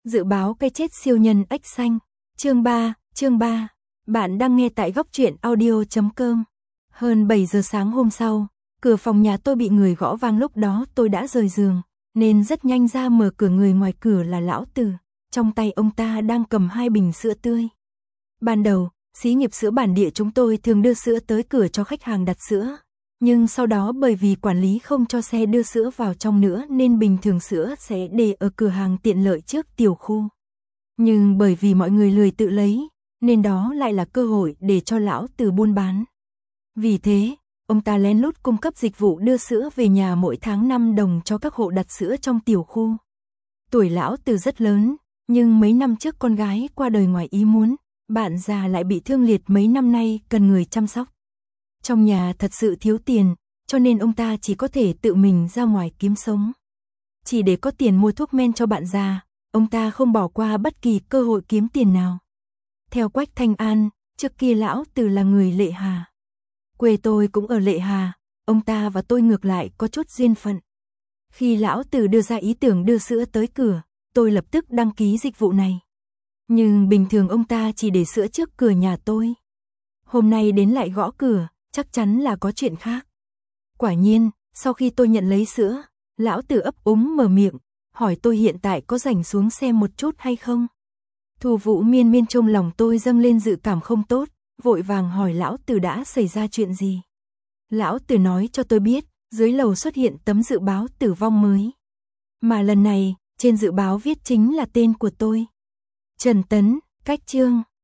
Dự báo cái chết siêu nhân ếch xanh. Chương 3. Bạn đang nghe tại goctruyện.audio.com. Hơn 7 giờ sáng hôm sau, cửa phòng nhà tôi bị người gõ vang, lúc đó tôi đã rời giường, nên rất nhanh ra mở cửa. Người ngoài cửa là lão Từ, trong tay ông ta đang cầm 2 bình sữa tươi. Ban đầu, xí nghiệp sữa bản địa chúng tôi thường đưa sữa tới cửa cho khách hàng đặt sữa. Nhưng sau đó bởi vì quản lý không cho xe đưa sữa vào trong nữa nên bình thường sữa sẽ để ở cửa hàng tiện lợi trước tiểu khu. Nhưng bởi vì mọi người lười tự lấy, nên đó lại là cơ hội để cho lão Từ buôn bán. Vì thế, ông ta lén lút cung cấp dịch vụ đưa sữa về nhà mỗi tháng 5 đồng cho các hộ đặt sữa trong tiểu khu. Tuổi lão Từ rất lớn, nhưng mấy năm trước con gái qua đời ngoài ý muốn, bạn già lại bị thương liệt mấy năm nay cần người chăm sóc. Trong nhà thật sự thiếu tiền, cho nên ông ta chỉ có thể tự mình ra ngoài kiếm sống. Chỉ để có tiền mua thuốc men cho bạn già, ông ta không bỏ qua bất kỳ cơ hội kiếm tiền nào. Theo Quách Thanh An, trước kia lão Từ là người Lệ Hà. Quê tôi cũng ở Lệ Hà, ông ta và tôi ngược lại có chút duyên phận. Khi lão Từ đưa ra ý tưởng đưa sữa tới cửa, tôi lập tức đăng ký dịch vụ này. Nhưng bình thường ông ta chỉ để sữa trước cửa nhà tôi. Hôm nay đến lại gõ cửa, chắc chắn là có chuyện khác. Quả nhiên, sau khi tôi nhận lấy sữa, lão Từ ấp úng mở miệng, hỏi tôi hiện tại có rảnh xuống xem một chút hay không. Thu Vũ Miên Miên trong lòng tôi dâng lên dự cảm không tốt, vội vàng hỏi lão Từ đã xảy ra chuyện gì. Lão Từ nói cho tôi biết, dưới lầu xuất hiện tấm dự báo tử vong mới. Mà lần này, trên dự báo viết chính là tên của tôi. Trần Tấn, cách chương.